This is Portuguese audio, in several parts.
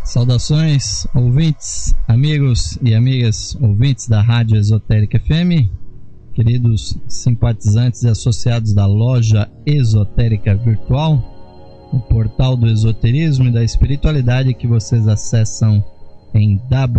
Saudações, ouvintes, amigos e amigas ouvintes da Rádio Esotérica FM, queridos simpatizantes e associados da Loja Esotérica Virtual, o portal do esoterismo e da espiritualidade que vocês acessam em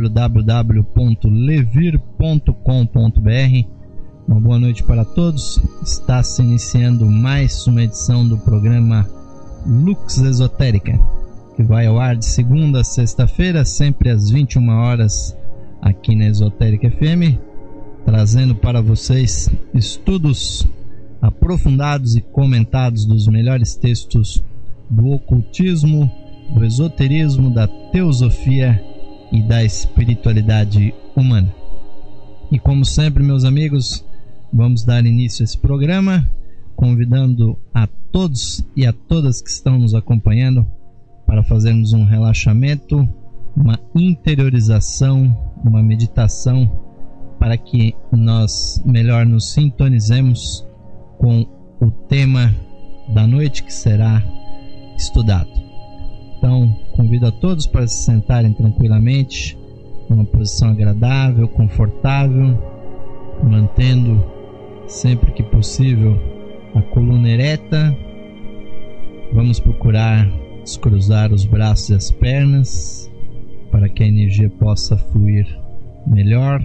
www.levir.com.br. Uma boa noite para todos. Está se iniciando mais uma edição do programa Lux Esotérica, que vai ao ar de segunda a sexta-feira, sempre às 21 horas, aqui na Esotérica FM, trazendo para vocês estudos aprofundados e comentados dos melhores textos do ocultismo, do esoterismo, da teosofia e da espiritualidade humana. E como sempre, meus amigos, vamos dar início a esse programa, convidando a todos e a todas que estão nos acompanhando para fazermos um relaxamento, uma interiorização, uma meditação, para que nós melhor nos sintonizemos com o tema da noite que será estudado. Então, convido a todos para se sentarem tranquilamente, numa posição agradável, confortável, mantendo sempre que possível a coluna ereta. Vamos procurar descruzar os braços e as pernas para que a energia possa fluir melhor.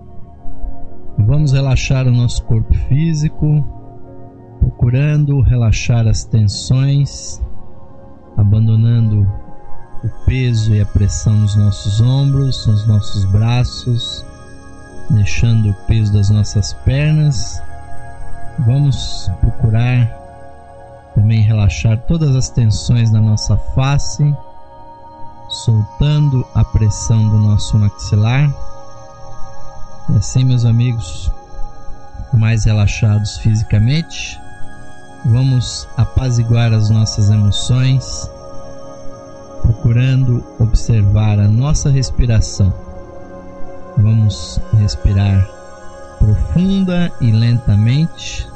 Vamos relaxar o nosso corpo físico, procurando relaxar as tensões, abandonando o peso e a pressão nos nossos ombros, nos nossos braços, deixando o peso das nossas pernas. Vamos procurar também relaxar todas as tensões na nossa face, soltando a pressão do nosso maxilar. E assim, meus amigos, mais relaxados fisicamente, vamos apaziguar as nossas emoções, procurando observar a nossa respiração. Vamos respirar profunda e lentamente,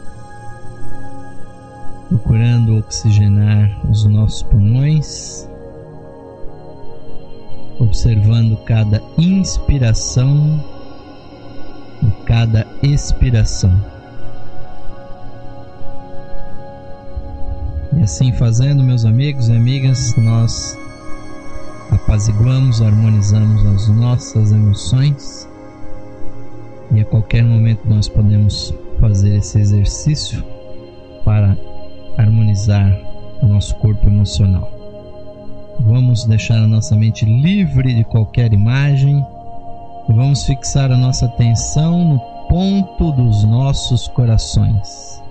procurando oxigenar os nossos pulmões, observando cada inspiração e cada expiração. E assim fazendo, meus amigos e amigas, nós apaziguamos, harmonizamos as nossas emoções, e a qualquer momento nós podemos fazer esse exercício para harmonizar o nosso corpo emocional. Vamos deixar a nossa mente livre de qualquer imagem e vamos fixar a nossa atenção no ponto dos nossos corações,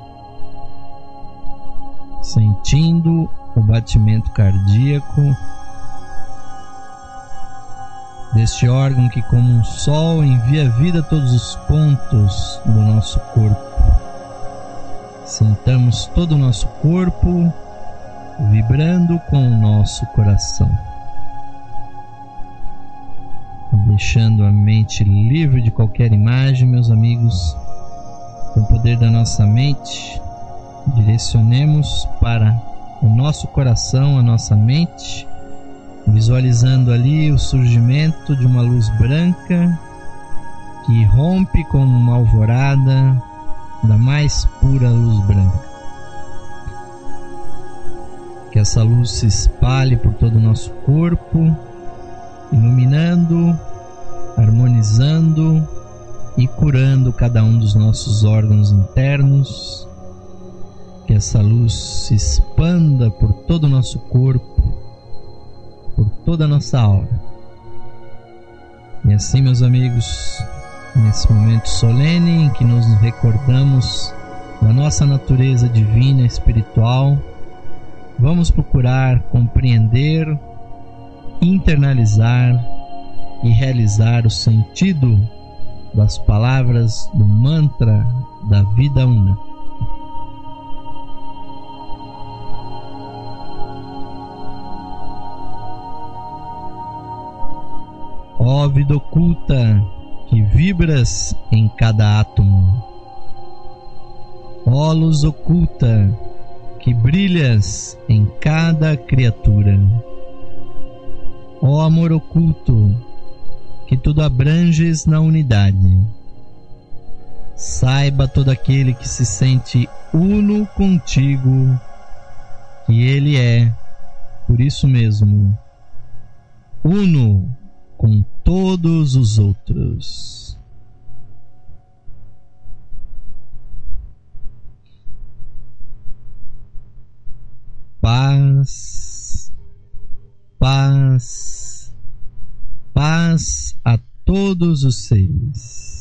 sentindo o batimento cardíaco deste órgão que, como um sol, envia vida a todos os pontos do nosso corpo. Sintamos todo o nosso corpo vibrando com o nosso coração, deixando a mente livre de qualquer imagem, meus amigos. Com o poder da nossa mente, direcionemos para o nosso coração, a nossa mente, visualizando ali o surgimento de uma luz branca que rompe como uma alvorada da mais pura luz branca. Que essa luz se espalhe por todo o nosso corpo, iluminando, harmonizando e curando cada um dos nossos órgãos internos. Que essa luz se expanda por todo o nosso corpo, por toda a nossa aura. E assim, meus amigos, nesse momento solene em que nos recordamos da nossa natureza divina e espiritual, vamos procurar compreender, internalizar e realizar o sentido das palavras do mantra da vida una. Ó vida oculta que vibras em cada átomo, ó luz oculta que brilhas em cada criatura, Ó amor oculto, que tudo abranges na unidade, saiba todo aquele que se sente uno contigo, que ele é, por isso mesmo, uno com todos os outros. Paz, paz, paz a todos os seres.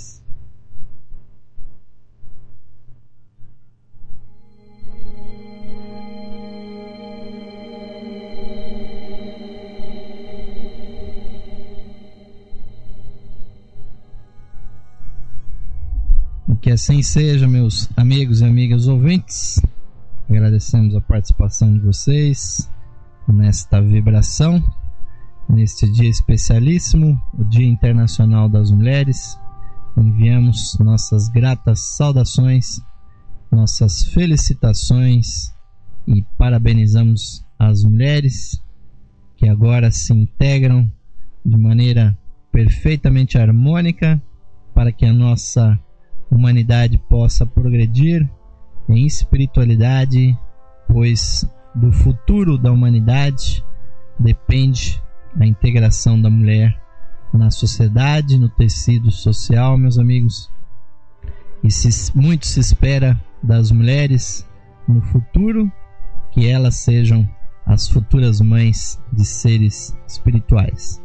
Que assim seja, meus amigos e amigas ouvintes. Agradecemos a participação de vocês nesta vibração, neste dia especialíssimo, o Dia Internacional das Mulheres. Enviamos nossas gratas saudações, nossas felicitações e parabenizamos as mulheres que agora se integram de maneira perfeitamente harmônica para que a nossa humanidade possa progredir em espiritualidade, pois do futuro da humanidade depende a integração da mulher na sociedade, no tecido social, meus amigos. E muito se espera das mulheres no futuro que elas sejam as futuras mães de seres espirituais.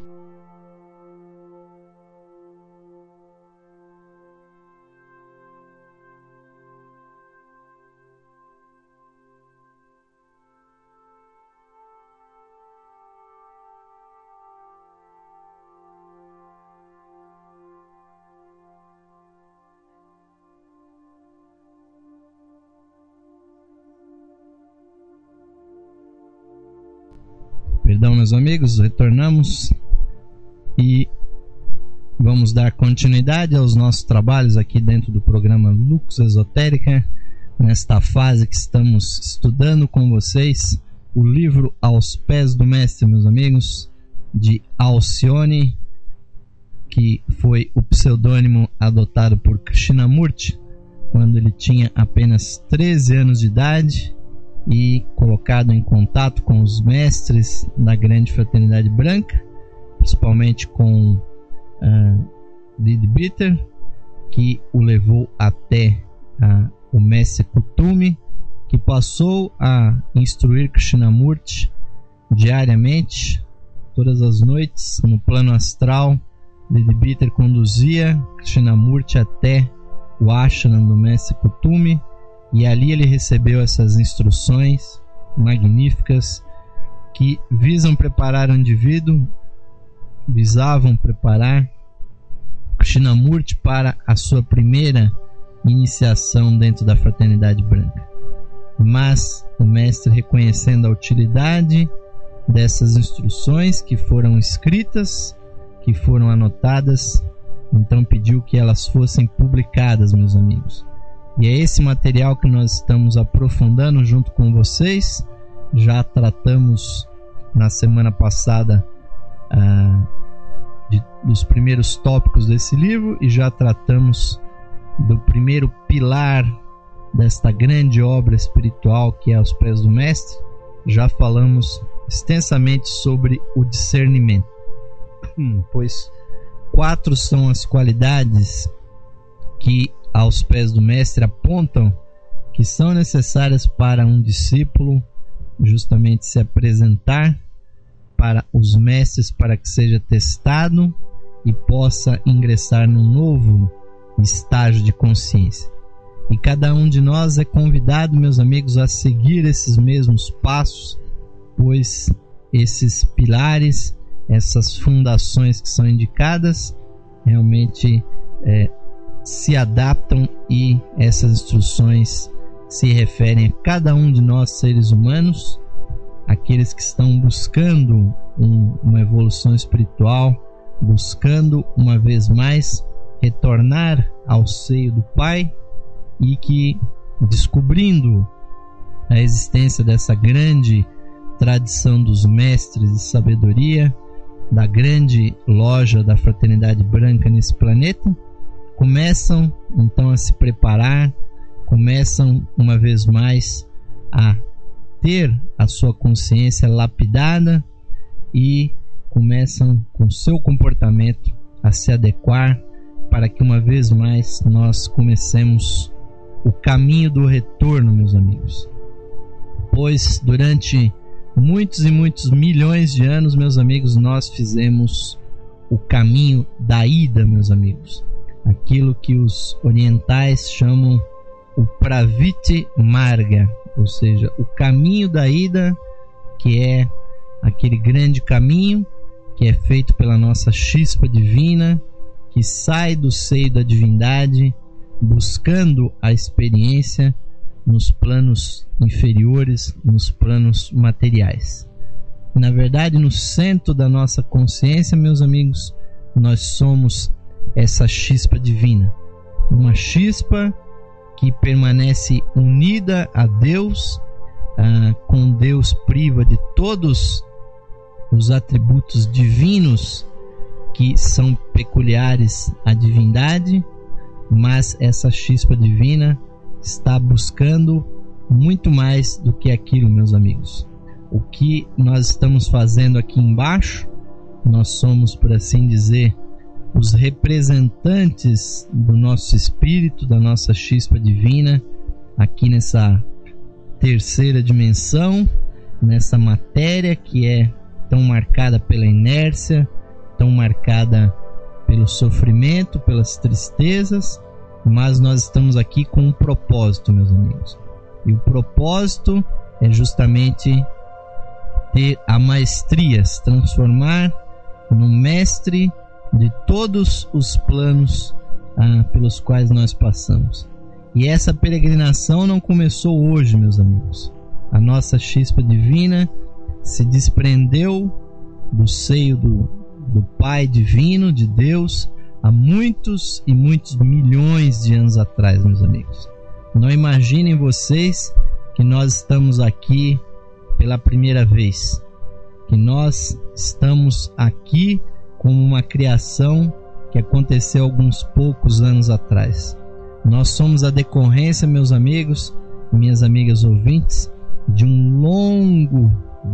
Perdão, meus amigos, retornamos e vamos dar continuidade aos nossos trabalhos aqui dentro do programa Lux Esotérica, nesta fase que estamos estudando com vocês o livro Aos Pés do Mestre, meus amigos, de Alcione, que foi o pseudônimo adotado por Krishnamurti quando ele tinha apenas 13 anos de idade, e colocado em contato com os mestres da grande fraternidade branca, principalmente com Leadbeater, que o levou até o mestre Kutumi, que passou a instruir Krishnamurti diariamente, todas as noites, no plano astral. Leadbeater conduzia Krishnamurti até o ashram do mestre Kutumi, e ali ele recebeu essas instruções magníficas que visavam preparar Krishnamurti para a sua primeira iniciação dentro da fraternidade branca. Mas o mestre, reconhecendo a utilidade dessas instruções que foram escritas, que foram anotadas, então pediu que elas fossem publicadas, meus amigos. E é esse material que nós estamos aprofundando junto com vocês. Já tratamos na semana passada dos primeiros tópicos desse livro, e já tratamos do primeiro pilar desta grande obra espiritual que é Aos Pés do Mestre. Já falamos extensamente sobre o discernimento, pois 4 são as qualidades que aos pés do mestre apontam que são necessárias para um discípulo justamente se apresentar para os mestres, para que seja testado e possa ingressar num novo estágio de consciência. E cada um de nós é convidado, meus amigos, a seguir esses mesmos passos, pois esses pilares, essas fundações que são indicadas, realmente se adaptam, e essas instruções se referem a cada um de nós, seres humanos, aqueles que estão buscando uma evolução espiritual, buscando uma vez mais retornar ao seio do Pai, e que, descobrindo a existência dessa grande tradição dos mestres de sabedoria, da grande loja da Fraternidade Branca nesse planeta, começam então a se preparar, começam uma vez mais a ter a sua consciência lapidada e começam com seu comportamento a se adequar para que uma vez mais nós comecemos o caminho do retorno, meus amigos. Pois durante muitos e muitos milhões de anos, meus amigos, nós fizemos o caminho da ida, meus amigos. Aquilo que os orientais chamam o Pravritti Marga, ou seja, o caminho da ida, que é aquele grande caminho que é feito pela nossa chispa divina, que sai do seio da divindade, buscando a experiência nos planos inferiores, nos planos materiais. Na verdade, no centro da nossa consciência, meus amigos, nós somos essa chispa divina, uma chispa que permanece unida a Deus, com Deus priva de todos os atributos divinos que são peculiares à divindade, mas essa chispa divina está buscando muito mais do que aquilo, meus amigos. O que nós estamos fazendo aqui embaixo, nós somos, por assim dizer, os representantes do nosso espírito, da nossa chispa divina, aqui nessa terceira dimensão, nessa matéria que é tão marcada pela inércia, tão marcada pelo sofrimento, pelas tristezas, mas nós estamos aqui com um propósito, meus amigos. E o propósito é justamente ter a maestria, se transformar no mestre de todos os planos pelos quais nós passamos. E essa peregrinação não começou hoje, meus amigos. A nossa chispa divina se desprendeu do seio do Pai Divino, de Deus, há muitos e muitos milhões de anos atrás, meus amigos. Não imaginem vocês que nós estamos aqui pela primeira vez, que nós estamos aqui como uma criação que aconteceu alguns poucos anos atrás. Nós somos a decorrência, meus amigos e minhas amigas ouvintes, de um longo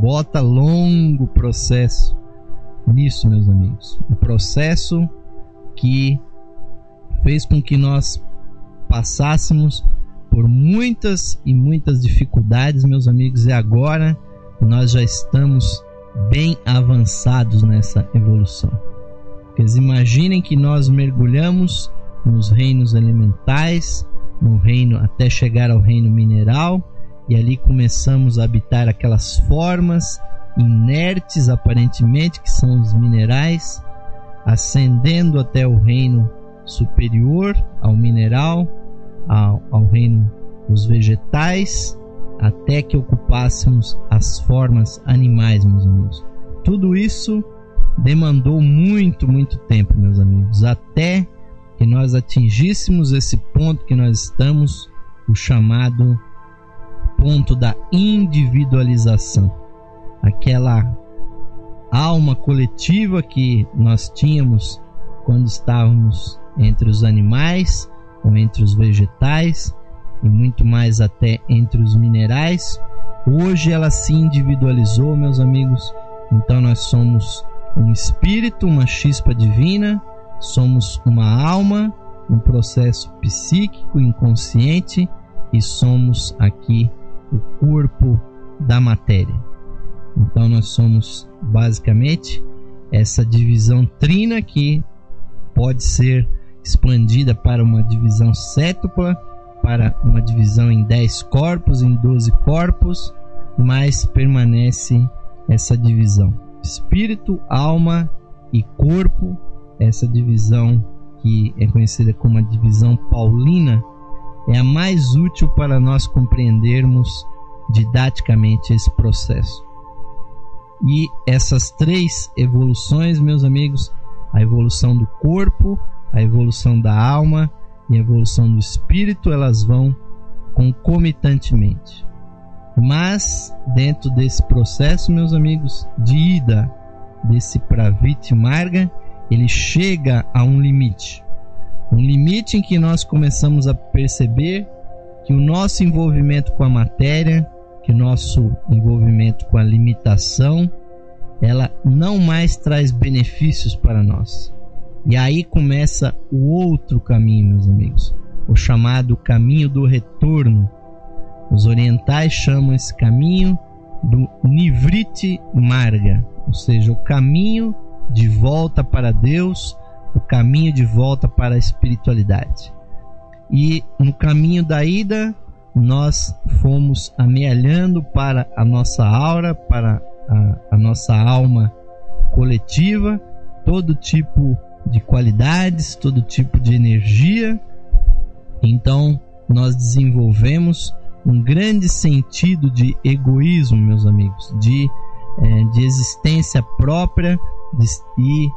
processo nisso, meus amigos. Um processo que fez com que nós passássemos por muitas e muitas dificuldades, meus amigos, e agora nós já estamos bem avançados nessa evolução. Porque imaginem que nós mergulhamos nos reinos elementais, no reino até chegar ao reino mineral, e ali começamos a habitar aquelas formas inertes aparentemente, que são os minerais, ascendendo até o reino superior, ao mineral, ao reino dos vegetais, até que ocupássemos as formas animais, meus amigos. Tudo isso demandou muito tempo, meus amigos, até que nós atingíssemos esse ponto que nós estamos, o chamado ponto da individualização. Aquela alma coletiva que nós tínhamos quando estávamos entre os animais ou entre os vegetais e muito mais até entre os minerais, hoje ela se individualizou, meus amigos. Então nós somos um espírito, uma chispa divina, somos uma alma, um processo psíquico inconsciente, e somos aqui o corpo da matéria. Então nós somos basicamente essa divisão trina, que pode ser expandida para uma divisão sétupla, para uma divisão em 10 corpos, em 12 corpos, mas permanece essa divisão: espírito, alma e corpo. Essa divisão, que é conhecida como a divisão paulina, é a mais útil para nós compreendermos didaticamente esse processo. E essas 3 evoluções, meus amigos, a evolução do corpo, a evolução da alma e a evolução do espírito, elas vão concomitantemente. Mas dentro desse processo, meus amigos, de ida desse Pravritti Marga, ele chega a um limite em que nós começamos a perceber que o nosso envolvimento com a matéria, que o nosso envolvimento com a limitação, ela não mais traz benefícios para nós. E aí começa o outro caminho, meus amigos, o chamado caminho do retorno. Os orientais chamam esse caminho do Nivritti Marga, ou seja, o caminho de volta para Deus, o caminho de volta para a espiritualidade. E no caminho da ida, nós fomos amealhando para a nossa aura, para a nossa alma coletiva, todo tipo de qualidades, todo tipo de energia. Então nós desenvolvemos um grande sentido de egoísmo, meus amigos, de existência própria, e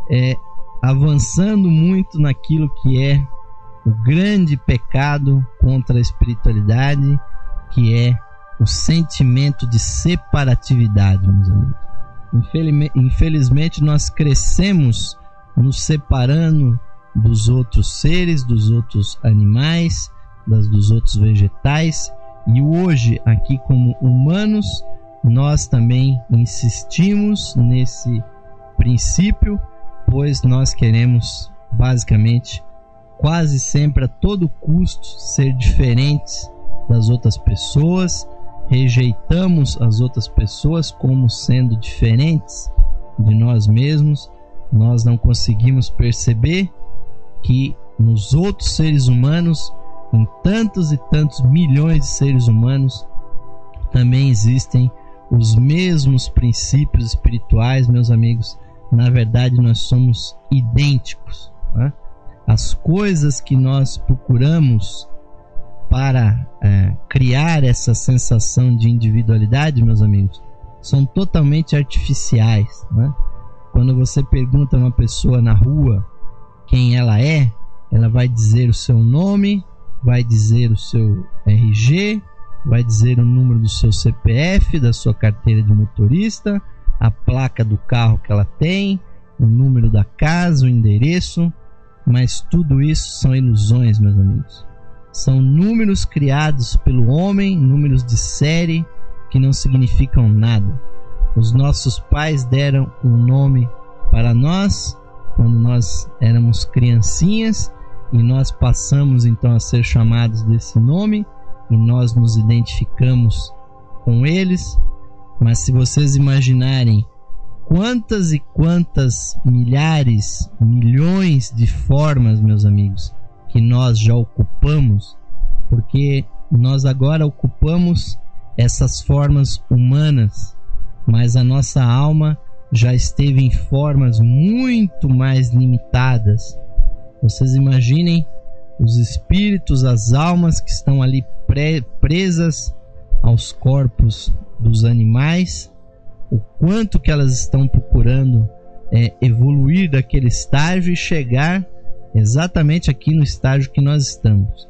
avançando muito naquilo que é o grande pecado contra a espiritualidade, que é o sentimento de separatividade, meus amigos. Infelizmente nós crescemos nos separando dos outros seres, dos outros animais, dos outros vegetais, e hoje aqui como humanos nós também insistimos nesse princípio, pois nós queremos basicamente quase sempre a todo custo ser diferentes das outras pessoas, rejeitamos as outras pessoas como sendo diferentes de nós mesmos. Nós não conseguimos perceber que nos outros seres humanos, em tantos e tantos milhões de seres humanos, também existem os mesmos princípios espirituais, meus amigos. Na verdade, nós somos idênticos, né? As coisas que nós procuramos para criar essa sensação de individualidade, meus amigos, são totalmente artificiais, né? Quando você pergunta a uma pessoa na rua quem ela vai dizer o seu nome, vai dizer o seu RG, vai dizer o número do seu CPF, da sua carteira de motorista, a placa do carro que ela tem, o número da casa, o endereço. Mas tudo isso são ilusões, meus amigos. São números criados pelo homem, números de série que não significam nada. Os nossos pais deram um nome para nós quando nós éramos criancinhas, e nós passamos então a ser chamados desse nome, e nós nos identificamos com eles. Mas se vocês imaginarem quantas e quantas milhares, milhões de formas, meus amigos, que nós já ocupamos, porque nós agora ocupamos essas formas humanas, mas a nossa alma já esteve em formas muito mais limitadas. Vocês imaginem os espíritos, as almas que estão ali presas aos corpos dos animais, o quanto que elas estão procurando evoluir daquele estágio e chegar exatamente aqui no estágio que nós estamos,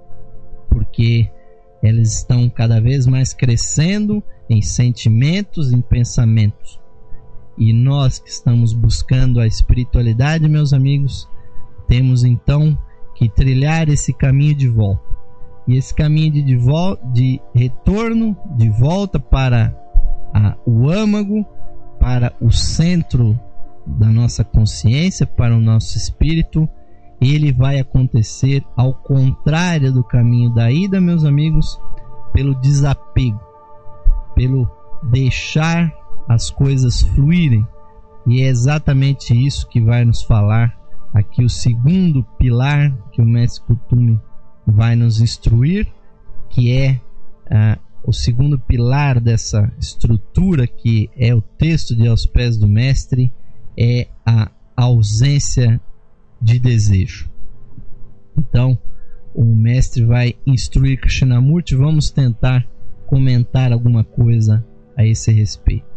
porque elas estão cada vez mais crescendo em sentimentos, em pensamentos. E nós que estamos buscando a espiritualidade, meus amigos, temos então que trilhar esse caminho de volta. E esse caminho de retorno, de volta para o âmago, para o centro da nossa consciência, para o nosso espírito, ele vai acontecer ao contrário do caminho da ida, meus amigos, pelo desapego, pelo deixar as coisas fluírem. E é exatamente isso que vai nos falar aqui o segundo pilar que o Mestre Kuthumi vai nos instruir, que é o segundo pilar dessa estrutura, que é o texto de Aos Pés do Mestre, é a ausência de desejo. Então o mestre vai instruir Krishnamurti. Vamos tentar comentar alguma coisa a esse respeito.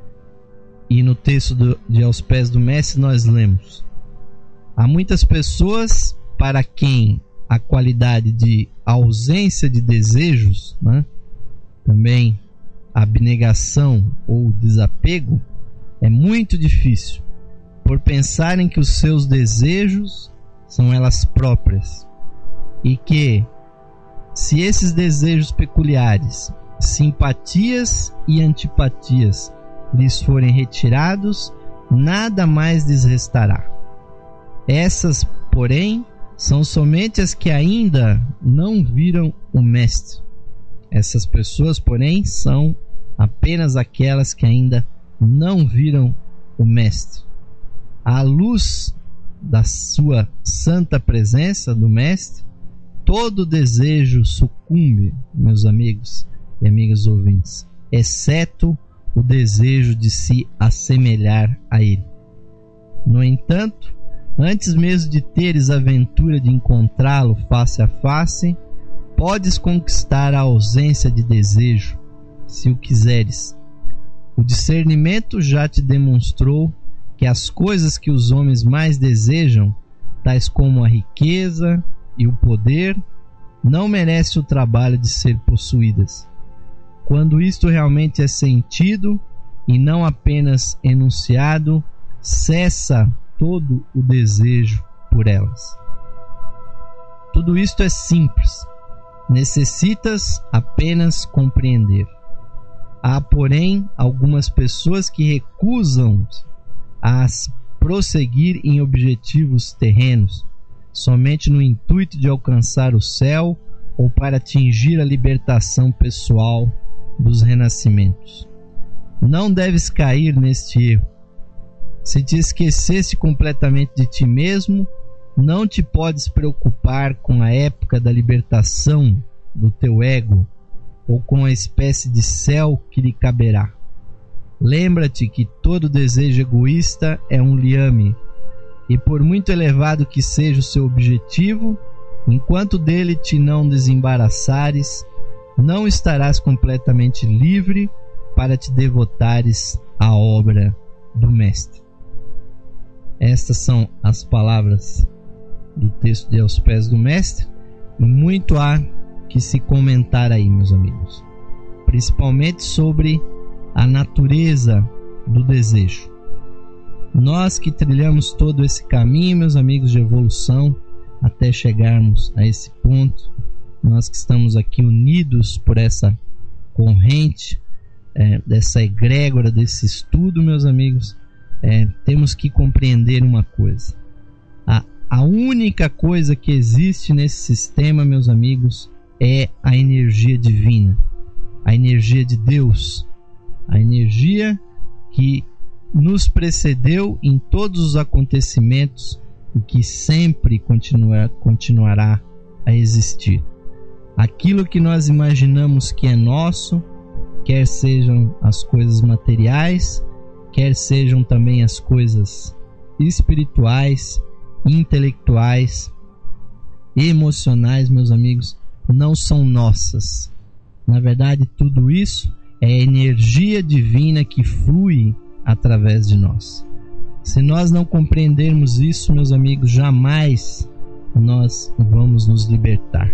E no texto de Aos Pés do Mestre nós lemos: há muitas pessoas para quem a qualidade de ausência de desejos, né, também abnegação ou desapego, É muito difícil, por pensarem que os seus desejos são elas próprias, e que, se esses desejos peculiares, simpatias e antipatias, lhes forem retirados, nada mais lhes restará. Essas, porém, são somente as que ainda não viram o Mestre. Essas pessoas, porém, são apenas aquelas que ainda não viram o Mestre. À luz da sua santa presença, do Mestre, todo desejo sucumbe, meus amigos e amigas ouvintes, exceto o desejo de se assemelhar a Ele. No entanto, antes mesmo de teres a aventura de encontrá-lo face a face, podes conquistar a ausência de desejo, se o quiseres. O discernimento já te demonstrou que as coisas que os homens mais desejam, tais como a riqueza e o poder, não merecem o trabalho de ser possuídas. Quando isto realmente é sentido e não apenas enunciado, cessa todo o desejo por elas. Tudo isto é simples, necessitas apenas compreender. Há, porém, algumas pessoas que recusam a prosseguir em objetivos terrenos, somente no intuito de alcançar o céu ou para atingir a libertação pessoal dos renascimentos. Não deves cair neste erro. Se te esquecesse completamente de ti mesmo, não te podes preocupar com a época da libertação do teu ego ou com a espécie de céu que lhe caberá. Lembra-te que todo desejo egoísta é um liame, e por muito elevado que seja o seu objetivo, enquanto dele te não desembaraçares, não estarás completamente livre para te devotares à obra do Mestre. Estas são as palavras do texto de Aos Pés do Mestre, e muito há que se comentar aí, meus amigos, principalmente sobre a natureza do desejo. Nós que trilhamos todo esse caminho, meus amigos, de evolução, até chegarmos a esse ponto, nós que estamos aqui unidos por essa corrente, dessa egrégora, desse estudo, meus amigos, temos que compreender uma coisa. A única coisa que existe nesse sistema, meus amigos, é a energia divina, a energia de Deus, a energia que nos precedeu em todos os acontecimentos e que sempre continuará a existir. Aquilo que nós imaginamos que é nosso, quer sejam as coisas materiais, quer sejam também as coisas espirituais, intelectuais, emocionais, meus amigos, não são nossas. Na verdade, tudo isso é energia divina que flui através de nós. Se nós não compreendermos isso, meus amigos, jamais nós vamos nos libertar.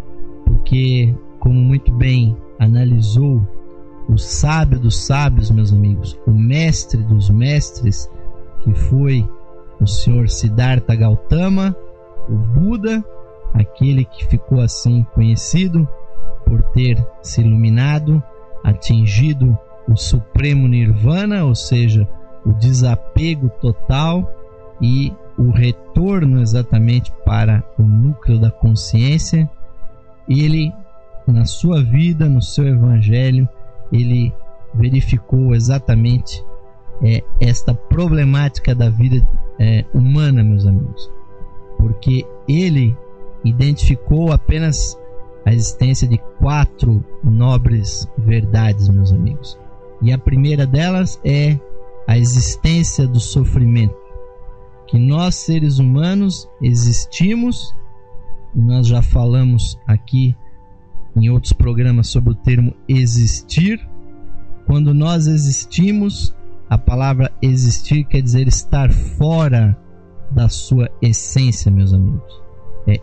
Porque, como muito bem analisou o sábio dos sábios, meus amigos, o mestre dos mestres, que foi o Senhor Siddhartha Gautama, o Buda, aquele que ficou assim conhecido por ter se iluminado, atingido o supremo nirvana, ou seja, o desapego total e o retorno exatamente para o núcleo da consciência. Ele, na sua vida, no seu evangelho, ele verificou exatamente esta problemática da vida humana, meus amigos, porque ele identificou apenas a existência de 4 nobres verdades, meus amigos. E a primeira delas é a existência do sofrimento, que nós seres humanos existimos, e nós já falamos aqui em outros programas sobre o termo existir. Quando nós existimos, a palavra existir quer dizer estar fora da sua essência, meus amigos. É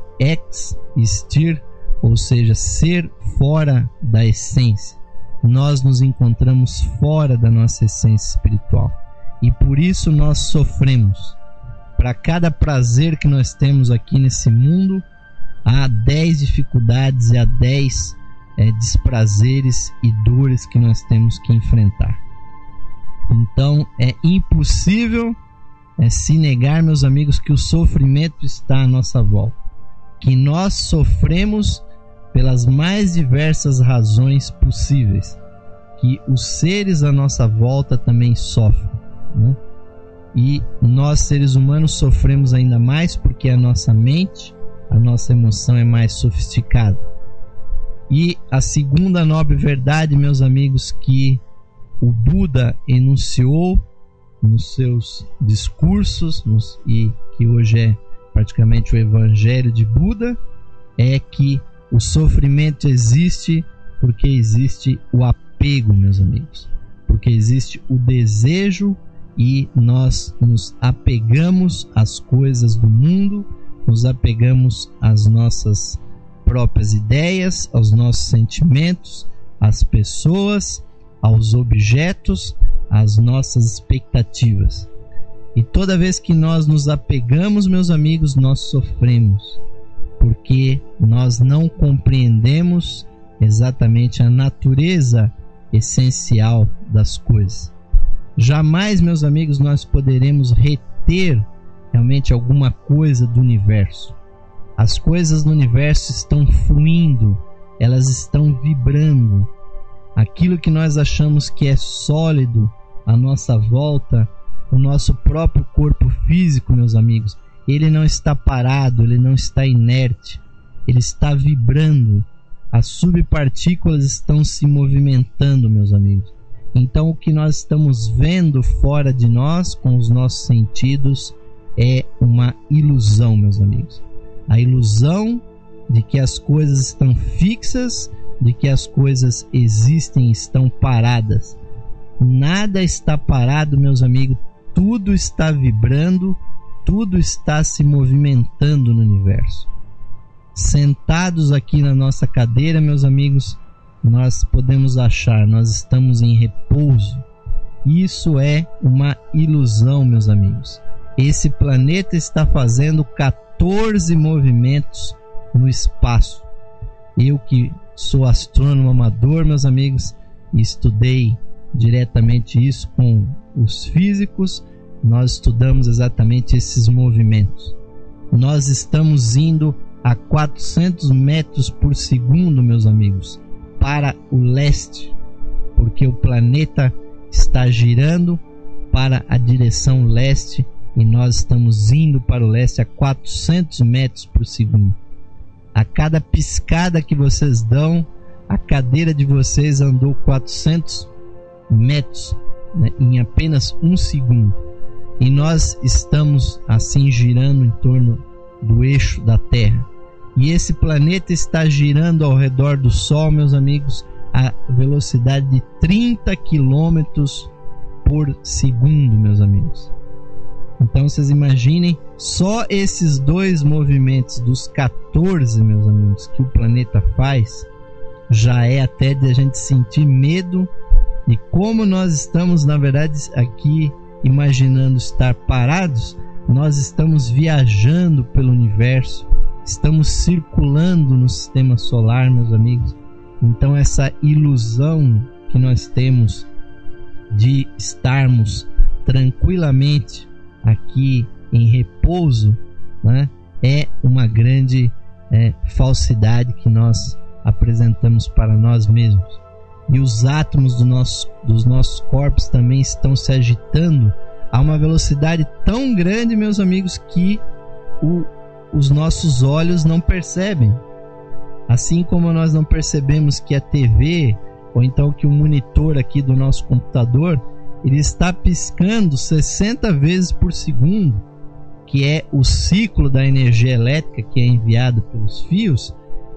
existir, ou seja, ser fora da essência. Nós nos encontramos fora da nossa essência espiritual. E por isso nós sofremos. Para cada prazer que nós temos aqui nesse mundo, há 10 dificuldades e há 10 desprazeres e dores que nós temos que enfrentar. Então é impossível se negar, meus amigos, que o sofrimento está à nossa volta, que nós sofremos pelas mais diversas razões possíveis, que os seres à nossa volta também sofrem, né? E nós, seres humanos, sofremos ainda mais porque a nossa mente, a nossa emoção é mais sofisticada. E a segunda nobre verdade, meus amigos, que o Buda enunciou nos seus discursos, e que hoje é praticamente o Evangelho de Buda, é que o sofrimento existe porque existe o apego, meus amigos, porque existe o desejo e nós nos apegamos às coisas do mundo, nos apegamos às nossas próprias ideias, aos nossos sentimentos, às pessoas, aos objetos, às nossas expectativas. E toda vez que nós nos apegamos, meus amigos, nós sofremos, porque nós não compreendemos exatamente a natureza essencial das coisas. Jamais, meus amigos, nós poderemos reter realmente alguma coisa do universo. As coisas do universo estão fluindo, elas estão vibrando. Aquilo que nós achamos que é sólido à nossa volta, o nosso próprio corpo físico, meus amigos, ele não está parado, ele não está inerte, ele está vibrando. As subpartículas estão se movimentando, meus amigos. Então o que nós estamos vendo fora de nós, com os nossos sentidos, é uma ilusão, meus amigos. A ilusão de que as coisas estão fixas, de que as coisas existem, estão paradas. Nada está parado, meus amigos. Tudo está vibrando, tudo está se movimentando no universo. Sentados aqui na nossa cadeira, meus amigos, nós podemos achar, nós estamos em repouso. Isso é uma ilusão, meus amigos. Esse planeta está fazendo 14 movimentos no espaço. Eu que sou astrônomo amador, meus amigos, estudei diretamente isso com os físicos. Nós estudamos exatamente esses movimentos. Nós estamos indo a 400 metros por segundo, meus amigos, para o leste, porque o planeta está girando para a direção leste e nós estamos indo para o leste a 400 metros por segundo. A cada piscada que vocês dão, a cadeira de vocês andou 400 metros, né, em apenas um segundo. E nós estamos assim girando em torno do eixo da Terra. E esse planeta está girando ao redor do Sol, meus amigos, a velocidade de 30 km por segundo, meus amigos. Então vocês imaginem, só esses dois movimentos dos 14, meus amigos, que o planeta faz, já é até de a gente sentir medo de como nós estamos, na verdade, aqui imaginando estar parados. Nós estamos viajando pelo universo, estamos circulando no sistema solar, meus amigos. Então essa ilusão que nós temos de estarmos tranquilamente aqui em repouso, né, é uma grande falsidade que nós apresentamos para nós mesmos. E os átomos dos nossos corpos também estão se agitando a uma velocidade tão grande, meus amigos, que os nossos olhos não percebem. Assim como nós não percebemos que a TV, ou então que o monitor aqui do nosso computador, ele está piscando 60 vezes por segundo, que é o ciclo da energia elétrica que é enviado pelos fios.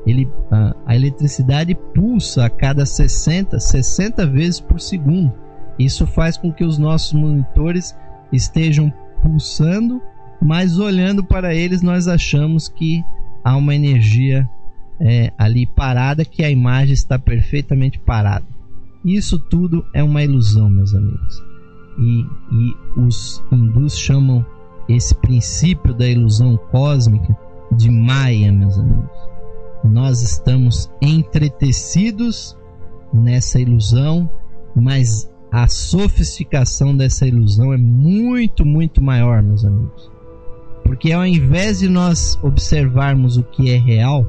A eletricidade pulsa a cada 60 vezes por segundo. Isso faz com que os nossos monitores estejam pulsando, mas olhando para eles nós achamos que há uma energia ali parada, que a imagem está perfeitamente parada. Isso tudo é uma ilusão, meus amigos. e os hindus chamam esse princípio da ilusão cósmica de Maya, meus amigos. Nós estamos entretecidos nessa ilusão, mas a sofisticação dessa ilusão é muito, muito maior, meus amigos. Porque ao invés de nós observarmos o que é real,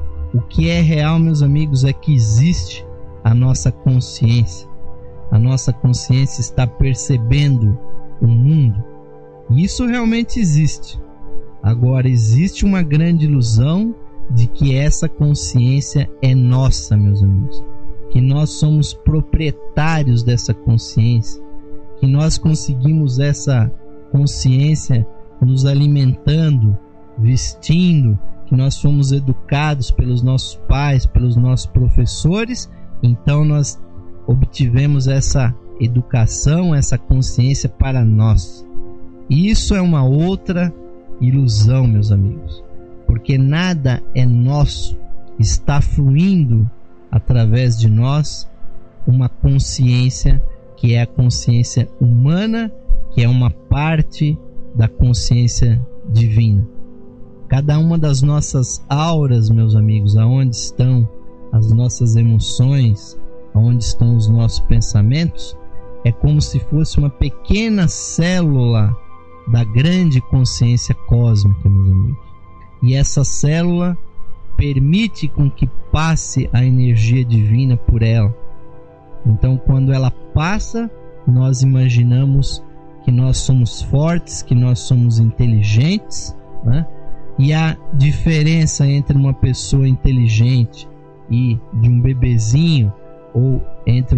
meus amigos, é que existe a nossa consciência. A nossa consciência está percebendo o mundo. E isso realmente existe. Agora, existe uma grande ilusão de que essa consciência é nossa, meus amigos. Que nós somos proprietários dessa consciência. Que nós conseguimos essa consciência nos alimentando, vestindo, que nós fomos educados pelos nossos pais, pelos nossos professores, então nós obtivemos essa educação, essa consciência para nós. E isso é uma outra ilusão, meus amigos, porque nada é nosso, está fluindo através de nós uma consciência que é a consciência humana, que é uma parte da consciência divina. Cada uma das nossas auras, meus amigos, aonde estão as nossas emoções, aonde estão os nossos pensamentos, é como se fosse uma pequena célula da grande consciência cósmica, meus amigos. E essa célula permite com que passe a energia divina por ela. Então, quando ela passa, nós imaginamos que nós somos fortes, que nós somos inteligentes, né? E a diferença entre uma pessoa inteligente e de um bebezinho, ou entre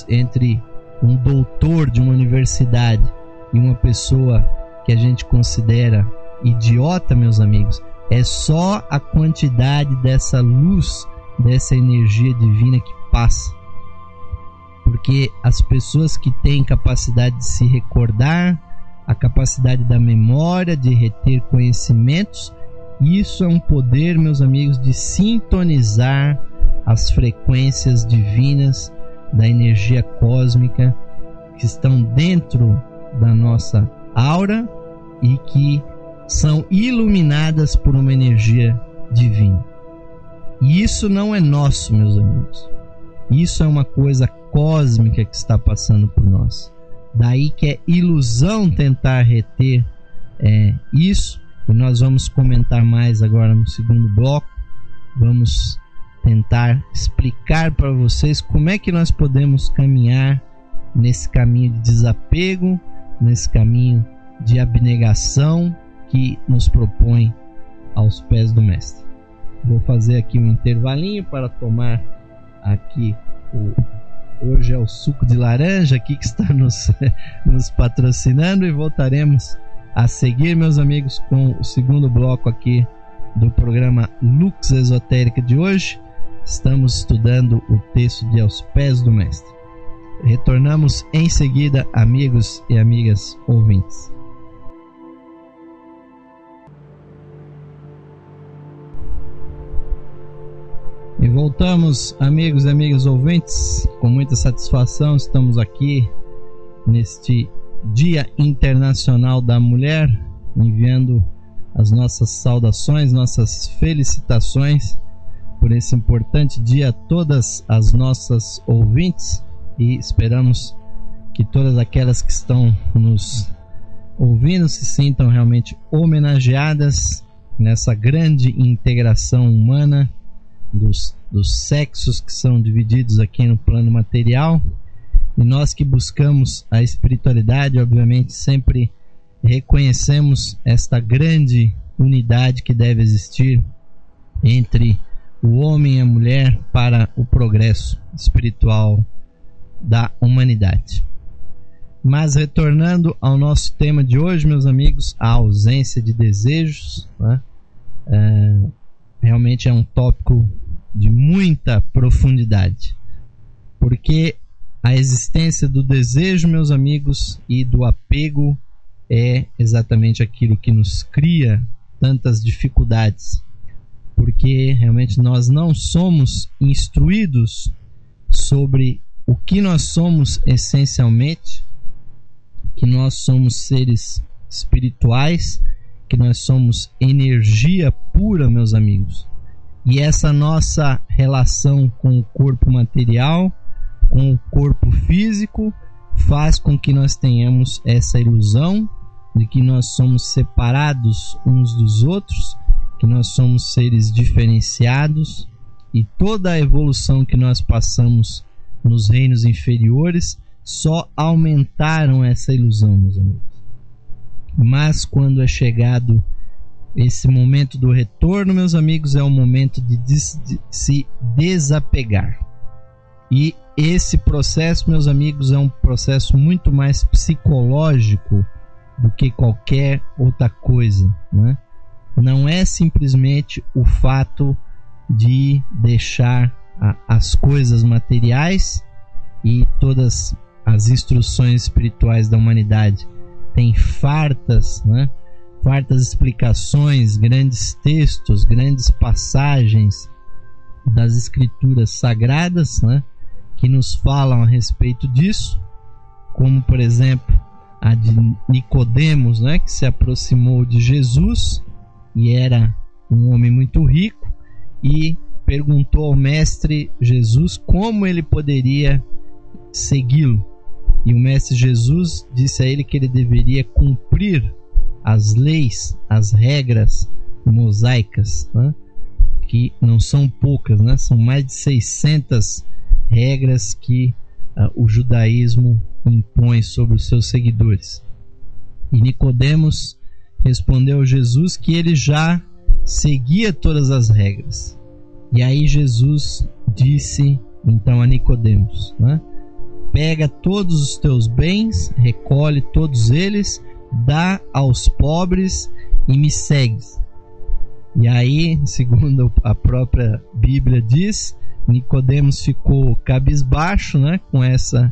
um doutor de uma universidade e uma pessoa que a gente considera idiota, meus amigos, é só a quantidade dessa luz, dessa energia divina que passa. Porque as pessoas que têm capacidade de se recordar, a capacidade da memória, de reter conhecimentos, isso é um poder, meus amigos, de sintonizar as frequências divinas da energia cósmica que estão dentro da nossa aura e que são iluminadas por uma energia divina. E isso não é nosso, meus amigos. Isso é uma coisa cósmica que está passando por nós. Daí que é ilusão tentar reter isso. E nós vamos comentar mais agora no segundo bloco. Vamos tentar explicar para vocês como é que nós podemos caminhar nesse caminho de desapego, nesse caminho de abnegação que nos propõe aos pés do Mestre. Vou fazer aqui um intervalinho para tomar aqui hoje é o suco de laranja aqui que está nos patrocinando, e voltaremos a seguir, meus amigos, com o segundo bloco aqui do programa Lux Esotérica de hoje. Estamos estudando o texto de Aos Pés do Mestre. Retornamos em seguida, amigos e amigas ouvintes. E voltamos, amigos e amigas ouvintes, com muita satisfação. Estamos aqui neste Dia Internacional da Mulher, enviando as nossas saudações, nossas felicitações por esse importante dia a todas as nossas ouvintes, e esperamos que todas aquelas que estão nos ouvindo se sintam realmente homenageadas nessa grande integração humana dos sexos que são divididos aqui no plano material. E nós que buscamos a espiritualidade, obviamente, sempre reconhecemos esta grande unidade que deve existir entre o homem e a mulher para o progresso espiritual da humanidade. Mas retornando ao nosso tema de hoje, meus amigos, a ausência de desejos, né? Realmente é um tópico de muita profundidade, porque a existência do desejo, meus amigos, e do apego é exatamente aquilo que nos cria tantas dificuldades, porque realmente nós não somos instruídos sobre o que nós somos essencialmente, que nós somos seres espirituais, que nós somos energia pura, meus amigos. E essa nossa relação com o corpo material, com o corpo físico, faz com que nós tenhamos essa ilusão de que nós somos separados uns dos outros, que nós somos seres diferenciados, e toda a evolução que nós passamos nos reinos inferiores só aumentaram essa ilusão, meus amigos. Mas quando é chegado esse momento do retorno, meus amigos, é o momento de se desapegar. E esse processo, meus amigos, é um processo muito mais psicológico do que qualquer outra coisa, né? Não é simplesmente o fato de deixar as coisas materiais, e todas as instruções espirituais da humanidade têm fartas, né? Fartas explicações, grandes textos, grandes passagens das escrituras sagradas, né? Que nos falam a respeito disso, como por exemplo a de Nicodemos, né? Que se aproximou de Jesus e era um homem muito rico e perguntou ao mestre Jesus como ele poderia segui-lo. E o mestre Jesus disse a ele que ele deveria cumprir as leis, as regras mosaicas, né? Que não são poucas, né? São mais de 600 regras que o judaísmo impõe sobre os seus seguidores. E Nicodemos respondeu a Jesus que ele já seguia todas as regras. E aí Jesus disse então a Nicodemos, né? Pega todos os teus bens, recolhe todos eles, dá aos pobres e me segues. E aí, segundo a própria Bíblia diz, Nicodemos ficou cabisbaixo, né, com essa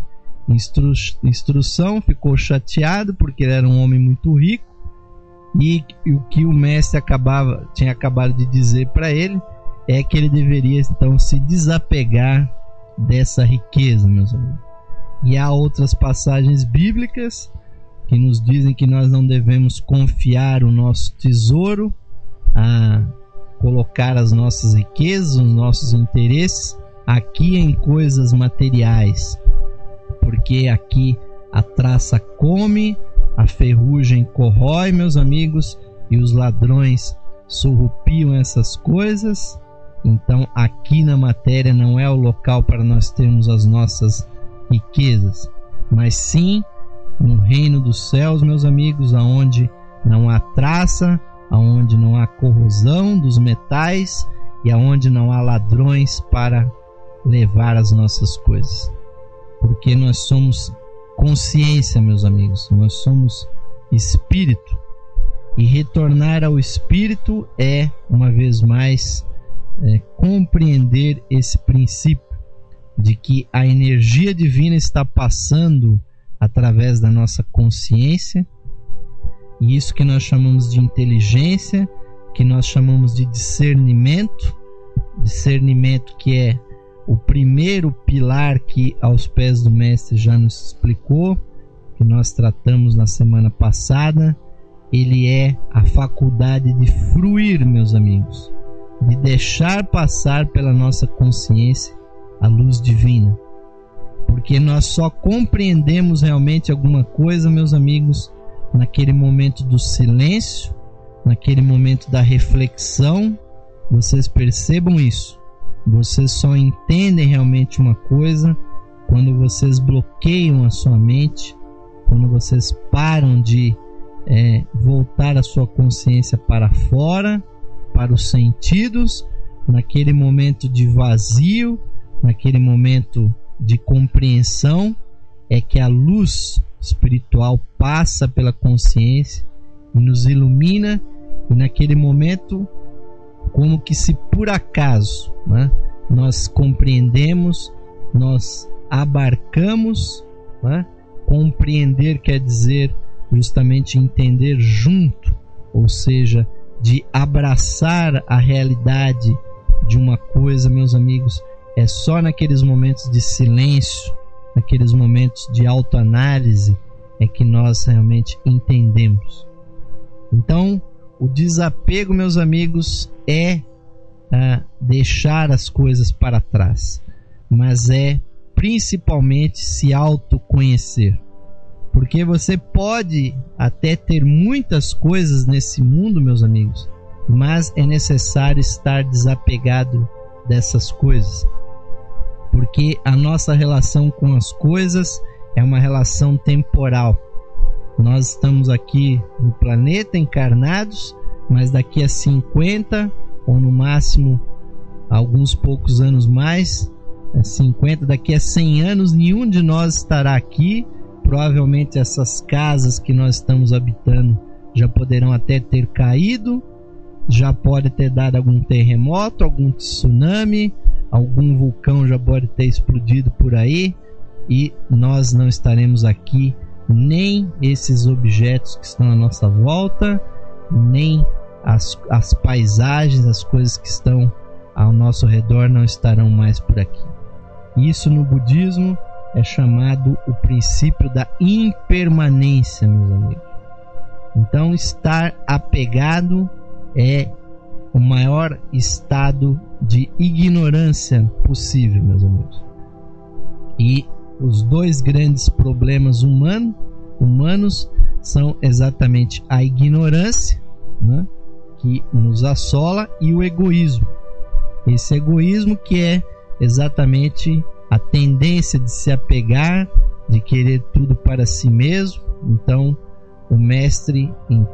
instrução, ficou chateado porque ele era um homem muito rico, e o que o mestre tinha acabado de dizer para ele é que ele deveria então se desapegar dessa riqueza, meus amigos. E há outras passagens bíblicas que nos dizem que nós não devemos confiar o nosso tesouro, a colocar as nossas riquezas, os nossos interesses aqui em coisas materiais, porque aqui a traça come, a ferrugem corrói, meus amigos, e os ladrões surrupiam essas coisas. Então aqui na matéria não é o local para nós termos as nossas riquezas, mas sim no reino dos céus, meus amigos, aonde não há traça, aonde não há corrosão dos metais e aonde não há ladrões para levar as nossas coisas. Porque nós somos consciência, meus amigos, nós somos espírito, e retornar ao espírito é, uma vez mais, compreender esse princípio de que a energia divina está passando através da nossa consciência, e isso que nós chamamos de inteligência, que nós chamamos de discernimento que é o primeiro pilar que aos pés do mestre já nos explicou, que nós tratamos na semana passada. Ele é a faculdade de fruir, meus amigos, de deixar passar pela nossa consciência a luz divina, porque nós só compreendemos realmente alguma coisa, meus amigos, naquele momento do silêncio, naquele momento da reflexão. Vocês percebam isso. Vocês só entendem realmente uma coisa quando vocês bloqueiam a sua mente, quando vocês param de voltar a sua consciência para fora, para os sentidos, naquele momento de vazio, naquele momento de compreensão, é que a luz espiritual passa pela consciência e nos ilumina, e naquele momento, como que se por acaso, né, nós compreendemos, nós abarcamos, né? Compreender quer dizer justamente entender junto, ou seja, de abraçar a realidade de uma coisa, meus amigos. É só naqueles momentos de silêncio, naqueles momentos de autoanálise, é que nós realmente entendemos. Então, o desapego, meus amigos, é deixar as coisas para trás, mas é principalmente se autoconhecer. Porque você pode até ter muitas coisas nesse mundo, meus amigos, mas é necessário estar desapegado dessas coisas. Porque a nossa relação com as coisas é uma relação temporal. Nós estamos aqui no planeta encarnados, mas daqui a 50 ou no máximo alguns poucos anos mais, 50, daqui a 100 anos, nenhum de nós estará aqui. Provavelmente essas casas que nós estamos habitando já poderão até ter caído, já pode ter dado algum terremoto, algum tsunami, algum vulcão já pode ter explodido por aí, e nós não estaremos aqui, nem esses objetos que estão à nossa volta, nem as paisagens, as coisas que estão ao nosso redor não estarão mais por aqui. Isso no budismo é chamado o princípio da impermanência, meus amigos. Então, estar apegado é o maior estado de ignorância possível, meus amigos. E os dois grandes problemas humanos são exatamente a ignorância, né, que nos assola, e o egoísmo. Esse egoísmo que é exatamente a tendência de se apegar, de querer tudo para si mesmo. Então, o mestre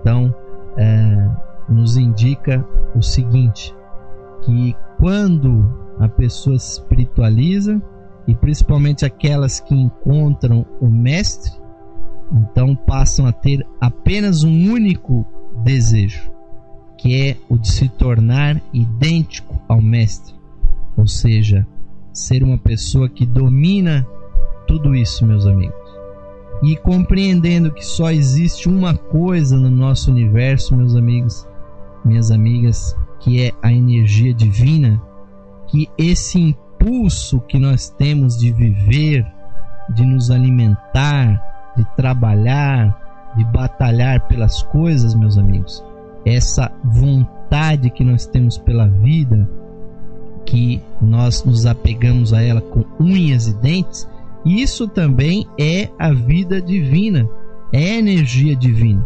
nos indica o seguinte, que quando a pessoa se espiritualiza, e principalmente aquelas que encontram o mestre, então passam a ter apenas um único desejo, que é o de se tornar idêntico ao mestre, ou seja, ser uma pessoa que domina tudo isso, meus amigos. E compreendendo que só existe uma coisa no nosso universo, meus amigos, minhas amigas, que é a energia divina, que esse impulso que nós temos de viver, de nos alimentar, de trabalhar, de batalhar pelas coisas, meus amigos, essa vontade que nós temos pela vida, que nós nos apegamos a ela com unhas e dentes, isso também é a vida divina, é a energia divina.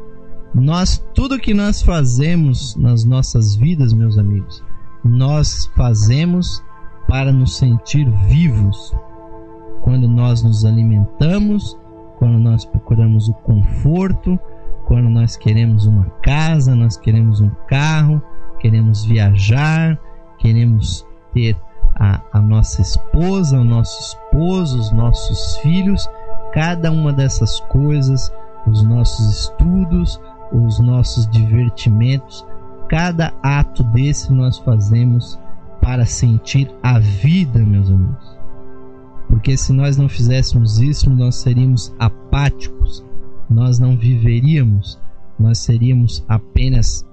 Tudo que nós fazemos nas nossas vidas, meus amigos, nós fazemos para nos sentir vivos. Quando nós nos alimentamos, quando nós procuramos o conforto, quando nós queremos uma casa, nós queremos um carro, queremos viajar, queremos ter a nossa esposa, o nosso esposo, os nossos filhos, cada uma dessas coisas, os nossos estudos, os nossos divertimentos, cada ato desse nós fazemos para sentir a vida, meus amigos. Porque se nós não fizéssemos isso, nós seríamos apáticos, nós não viveríamos, nós seríamos apenas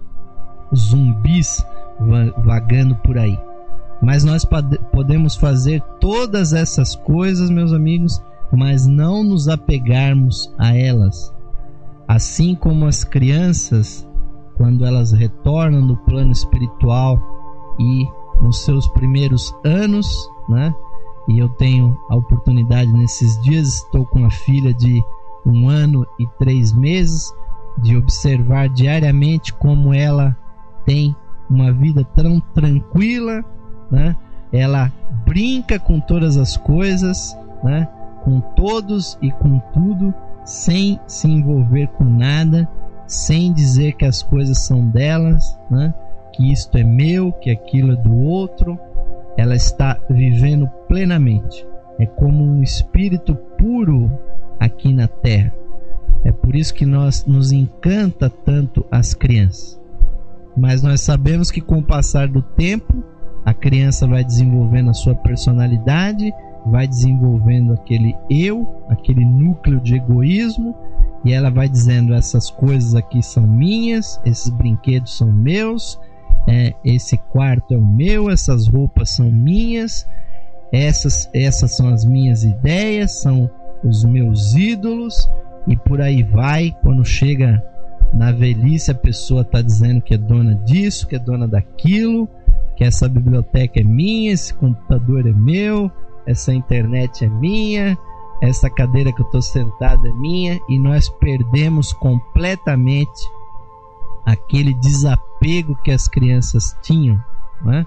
zumbis vagando por aí. Mas nós podemos fazer todas essas coisas, meus amigos, mas não nos apegarmos a elas. Assim como as crianças, quando elas retornam do plano espiritual e nos seus primeiros anos, né? E eu tenho a oportunidade nesses dias, estou com a filha de 1 ano e 3 meses, de observar diariamente como ela tem uma vida tão tranquila, né? Ela brinca com todas as coisas, né? Com todos e com tudo, sem se envolver com nada, sem dizer que as coisas são delas, né? Que isto é meu, que aquilo é do outro. Ela está vivendo plenamente. É como um espírito puro aqui na Terra. É por isso que nos encanta tanto as crianças. Mas nós sabemos que com o passar do tempo, a criança vai desenvolvendo a sua personalidade, vai desenvolvendo aquele eu, aquele núcleo de egoísmo, e ela vai dizendo: essas coisas aqui são minhas, esses brinquedos são meus, esse quarto é o meu, essas roupas são minhas, essas são as minhas ideias, são os meus ídolos, e por aí vai. Quando chega na velhice, a pessoa está dizendo que é dona disso, que é dona daquilo, que essa biblioteca é minha, esse computador é meu, essa internet é minha, essa cadeira que eu estou sentado é minha, e nós perdemos completamente aquele desapego que as crianças tinham, né?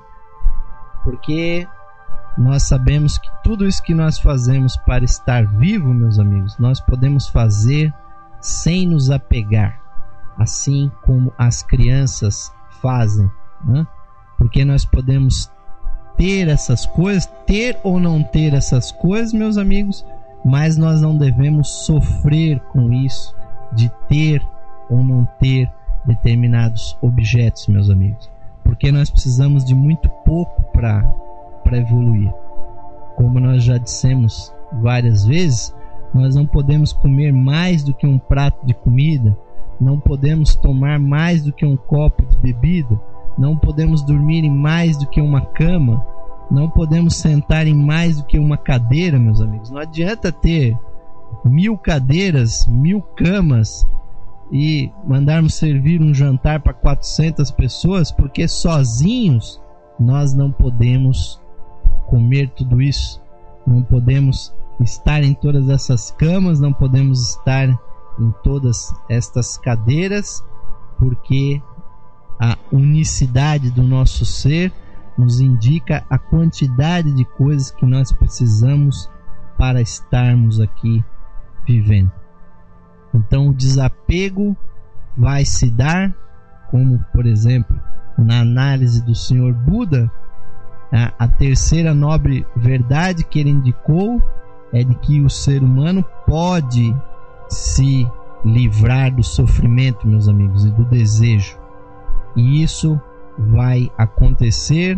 Porque nós sabemos que tudo isso que nós fazemos para estar vivo, meus amigos, nós podemos fazer sem nos apegar, assim como as crianças fazem, né? Porque nós podemos ter essas coisas, ter ou não ter essas coisas, meus amigos, mas nós não devemos sofrer com isso de ter ou não ter determinados objetos, meus amigos, porque nós precisamos de muito pouco para evoluir. Como nós já dissemos várias vezes, nós não podemos comer mais do que um prato de comida, não podemos tomar mais do que um copo de bebida, não podemos dormir em mais do que uma cama, não podemos sentar em mais do que uma cadeira, meus amigos. Não adianta ter 1000 cadeiras, 1000 camas e mandarmos servir um jantar para 400 pessoas, porque sozinhos nós não podemos comer tudo isso, não podemos estar em todas essas camas, não podemos estar em todas estas cadeiras, porque a unicidade do nosso ser nos indica a quantidade de coisas que nós precisamos para estarmos aqui vivendo. Então o desapego vai se dar, como por exemplo na análise do Senhor Buda, a terceira nobre verdade que ele indicou é de que o ser humano pode se livrar do sofrimento, meus amigos, e do desejo. E isso vai acontecer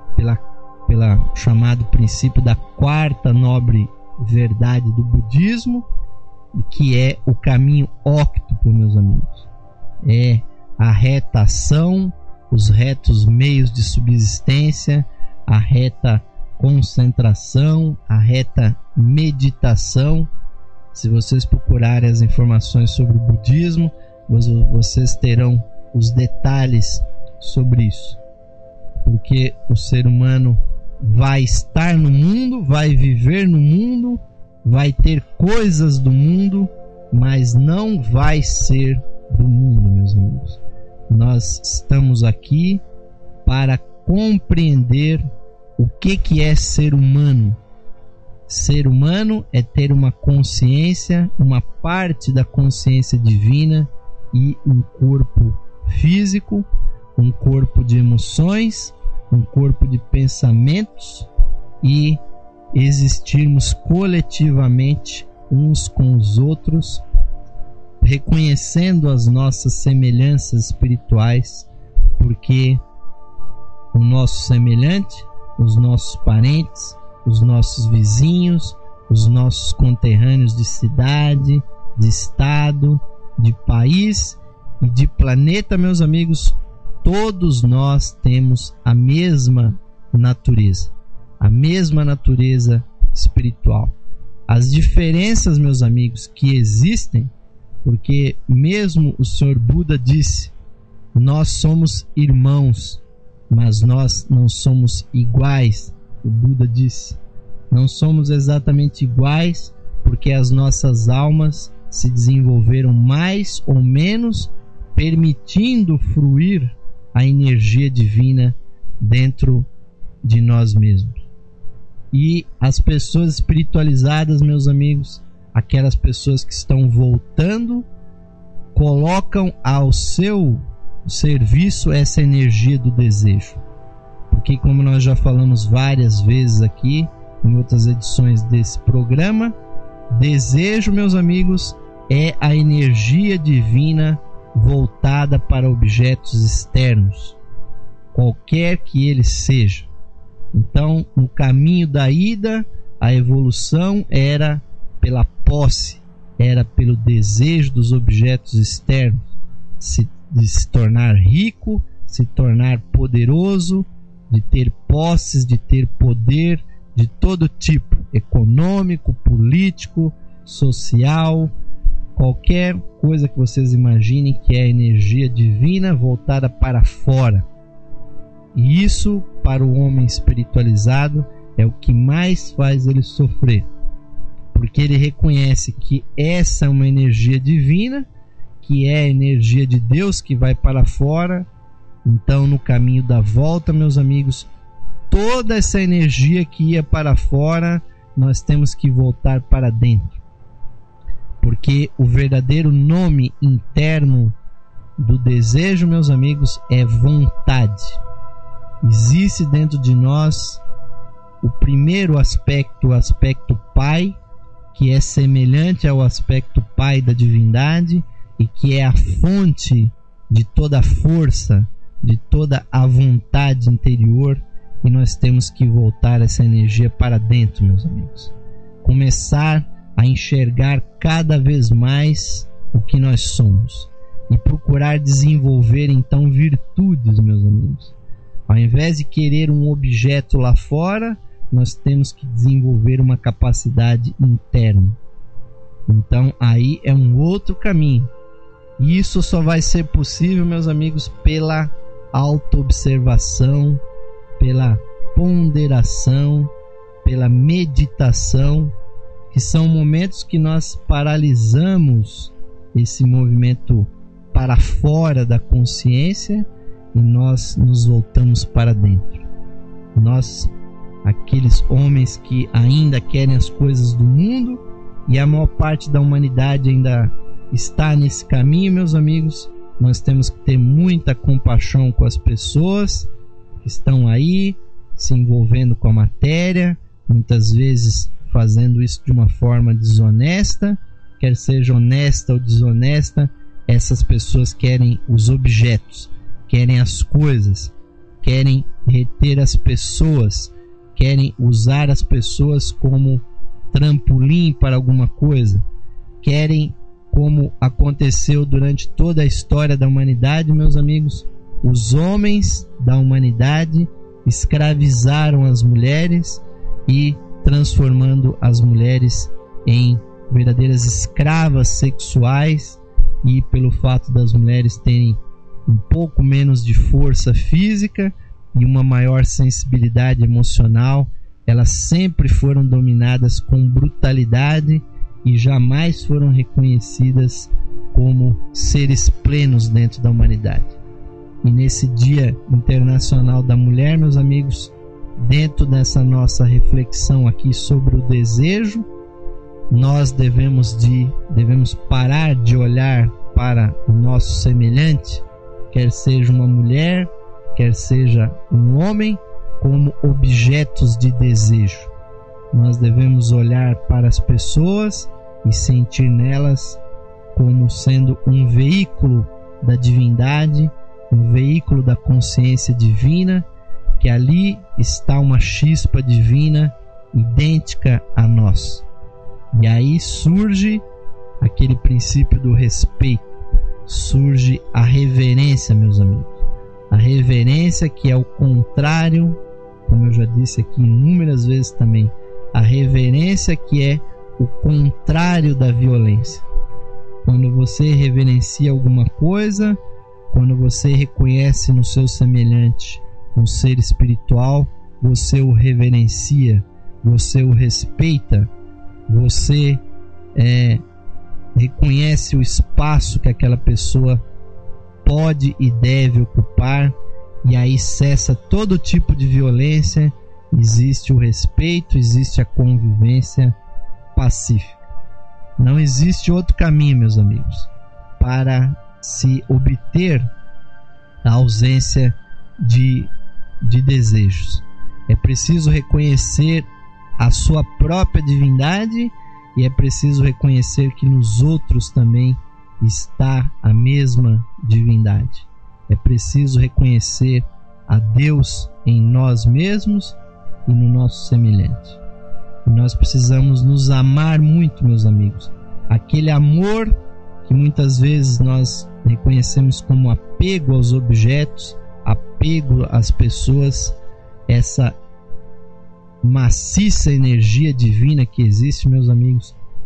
pela chamado princípio da quarta nobre verdade do budismo, que é o caminho óctuplo, meus amigos. É a reta ação, os retos meios de subsistência, a reta concentração, a reta meditação. Se vocês procurarem as informações sobre o budismo, vocês terão os detalhes sobre isso. Porque o ser humano vai estar no mundo, vai viver no mundo, vai ter coisas do mundo, mas não vai ser do mundo, meus amigos. Nós estamos aqui para compreender o que é ser humano. Ser humano é ter uma consciência, uma parte da consciência divina e um corpo físico, um corpo de emoções, um corpo de pensamentos, e existirmos coletivamente uns com os outros, reconhecendo as nossas semelhanças espirituais, porque o nosso semelhante, os nossos parentes, os nossos vizinhos, os nossos conterrâneos de cidade, de estado, de país e de planeta, meus amigos, todos nós temos a mesma natureza espiritual. As diferenças, meus amigos, que existem, porque mesmo o Senhor Buda disse, nós somos irmãos, mas nós não somos iguais. O Buda disse, não somos exatamente iguais, porque as nossas almas se desenvolveram mais ou menos, permitindo fruir a energia divina dentro de nós mesmos. E as pessoas espiritualizadas, meus amigos, aquelas pessoas que estão voltando, colocam ao seu serviço essa energia do desejo. Porque, como nós já falamos várias vezes aqui em outras edições desse programa, desejo, meus amigos, é a energia divina voltada para objetos externos, qualquer que eles sejam. Então, no caminho da ida, a evolução era pela posse, era pelo desejo dos objetos externos, de se tornar rico, se tornar poderoso, de ter posses, de ter poder de todo tipo, econômico, político, social, qualquer coisa que vocês imaginem que é energia divina voltada para fora. E isso, para o homem espiritualizado, é o que mais faz ele sofrer, porque ele reconhece que essa é uma energia divina, que é a energia de Deus que vai para fora. Então, no caminho da volta, meus amigos, toda essa energia que ia para fora, nós temos que voltar para dentro, porque o verdadeiro nome interno do desejo, meus amigos, é vontade. Existe dentro de nós o primeiro aspecto, o aspecto Pai, que é semelhante ao aspecto Pai da divindade e que é a fonte de toda a força, de toda a vontade interior, e nós temos que voltar essa energia para dentro, meus amigos. Começar a enxergar cada vez mais o que nós somos e procurar desenvolver então virtudes, meus amigos. Ao invés de querer um objeto lá fora, nós temos que desenvolver uma capacidade interna. Então aí é um outro caminho. E isso só vai ser possível, meus amigos, pela autoobservação, pela ponderação, pela meditação, que são momentos que nós paralisamos esse movimento para fora da consciência e nós nos voltamos para dentro. Nós, aqueles homens que ainda querem as coisas do mundo, e a maior parte da humanidade ainda está nesse caminho, meus amigos, nós temos que ter muita compaixão com as pessoas que estão aí se envolvendo com a matéria, muitas vezes fazendo isso de uma forma desonesta. Quer seja honesta ou desonesta, essas pessoas querem os objetos, querem as coisas, querem reter as pessoas, querem usar as pessoas como trampolim para alguma coisa, querem, como aconteceu durante toda a história da humanidade, meus amigos, os homens da humanidade escravizaram as mulheres e transformando as mulheres em verdadeiras escravas sexuais, e pelo fato das mulheres terem um pouco menos de força física e uma maior sensibilidade emocional, elas sempre foram dominadas com brutalidade e jamais foram reconhecidas como seres plenos dentro da humanidade. E nesse Dia Internacional da Mulher, meus amigos, dentro dessa nossa reflexão aqui sobre o desejo, nós devemos parar de olhar para o nosso semelhante, quer seja uma mulher, quer seja um homem, como objetos de desejo. Nós devemos olhar para as pessoas e sentir nelas como sendo um veículo da divindade, um veículo da consciência divina, que ali está uma chispa divina idêntica a nós. E aí surge aquele princípio do respeito, surge a reverência, meus amigos. A reverência, que é o contrário, como eu já disse aqui inúmeras vezes também, a reverência que é o contrário da violência. Quando você reverencia alguma coisa, quando você reconhece no seu semelhante um ser espiritual, você o reverencia, você o respeita, você reconhece o espaço que aquela pessoa pode e deve ocupar, e aí cessa todo tipo de violência, existe o respeito, existe a convivência pacífica. Não existe outro caminho, meus amigos, para se obter a ausência de desejos. É preciso reconhecer a sua própria divindade e é preciso reconhecer que nos outros também está a mesma divindade. É preciso reconhecer a Deus em nós mesmos e no nosso semelhante. E nós precisamos nos amar muito, meus amigos. Aquele amor que muitas vezes nós reconhecemos como apego aos objetos, apego às pessoas, essa maciça energia divina que existe, meus amigos,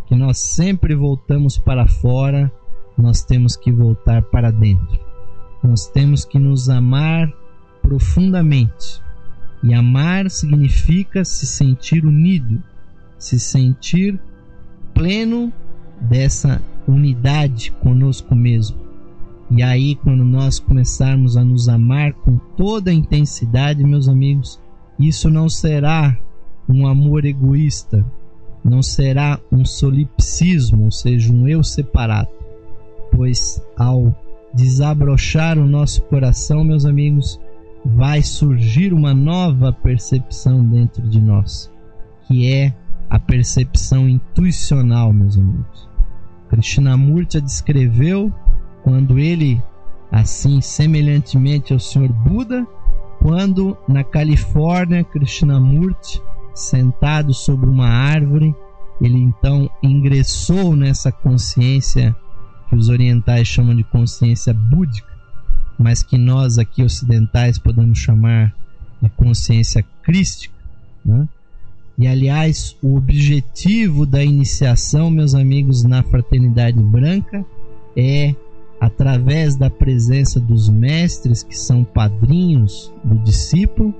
que nós sempre voltamos para fora, nós temos que voltar para dentro. Nós temos que nos amar profundamente. E amar significa se sentir unido, se sentir pleno dessa unidade conosco mesmo. E aí, quando nós começarmos a nos amar com toda a intensidade, meus amigos, isso não será um amor egoísta, não será um solipsismo, ou seja, um eu separado, pois ao desabrochar o nosso coração, meus amigos, vai surgir uma nova percepção dentro de nós, que é a percepção intuicional, meus amigos. Krishnamurti a descreveu quando ele, assim semelhantemente ao Senhor Buda, quando na Califórnia, Krishnamurti, sentado sobre uma árvore, ele então ingressou nessa consciência que os orientais chamam de consciência búdica, mas que nós aqui ocidentais podemos chamar de consciência crística, né? E aliás, o objetivo da iniciação, meus amigos, na Fraternidade Branca é, através da presença dos mestres que são padrinhos do discípulo,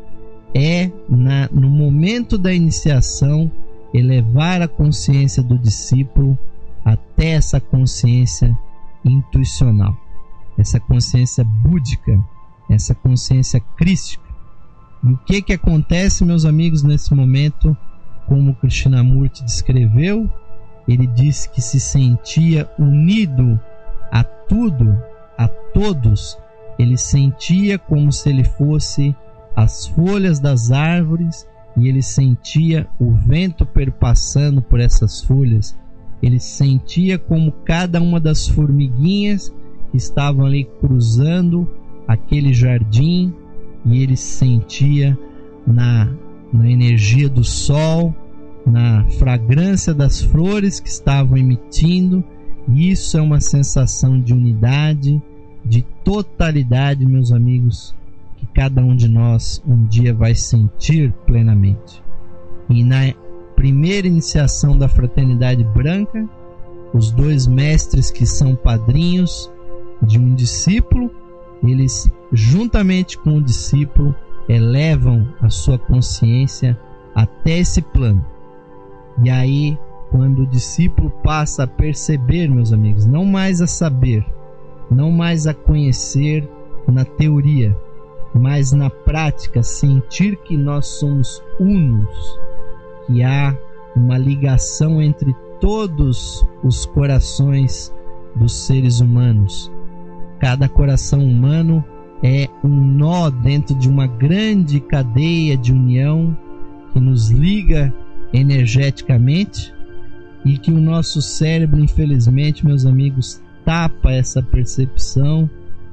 no momento da iniciação, elevar a consciência do discípulo até essa consciência intuicional, essa consciência búdica, essa consciência crística. E o que acontece, meus amigos, nesse momento? Como Krishnamurti descreveu, ele disse que se sentia unido a tudo, a todos. Ele sentia como se ele fosse as folhas das árvores e ele sentia o vento perpassando por essas folhas. Ele sentia como cada uma das formiguinhas que estavam ali cruzando aquele jardim, e ele sentia na energia do sol, na fragrância das flores que estavam emitindo. E isso é uma sensação de unidade, de totalidade, meus amigos, que cada um de nós um dia vai sentir plenamente. E na primeira iniciação da Fraternidade Branca, os dois mestres que são padrinhos de um discípulo, eles, juntamente com o discípulo, elevam a sua consciência até esse plano. E aí, quando o discípulo passa a perceber, meus amigos, não mais a saber, não mais a conhecer na teoria, mas na prática, sentir que nós somos unos, que há uma ligação entre todos os corações dos seres humanos. Cada coração humano é um nó dentro de uma grande cadeia de união que nos liga energeticamente, e que o nosso cérebro, infelizmente, meus amigos, tapa essa percepção.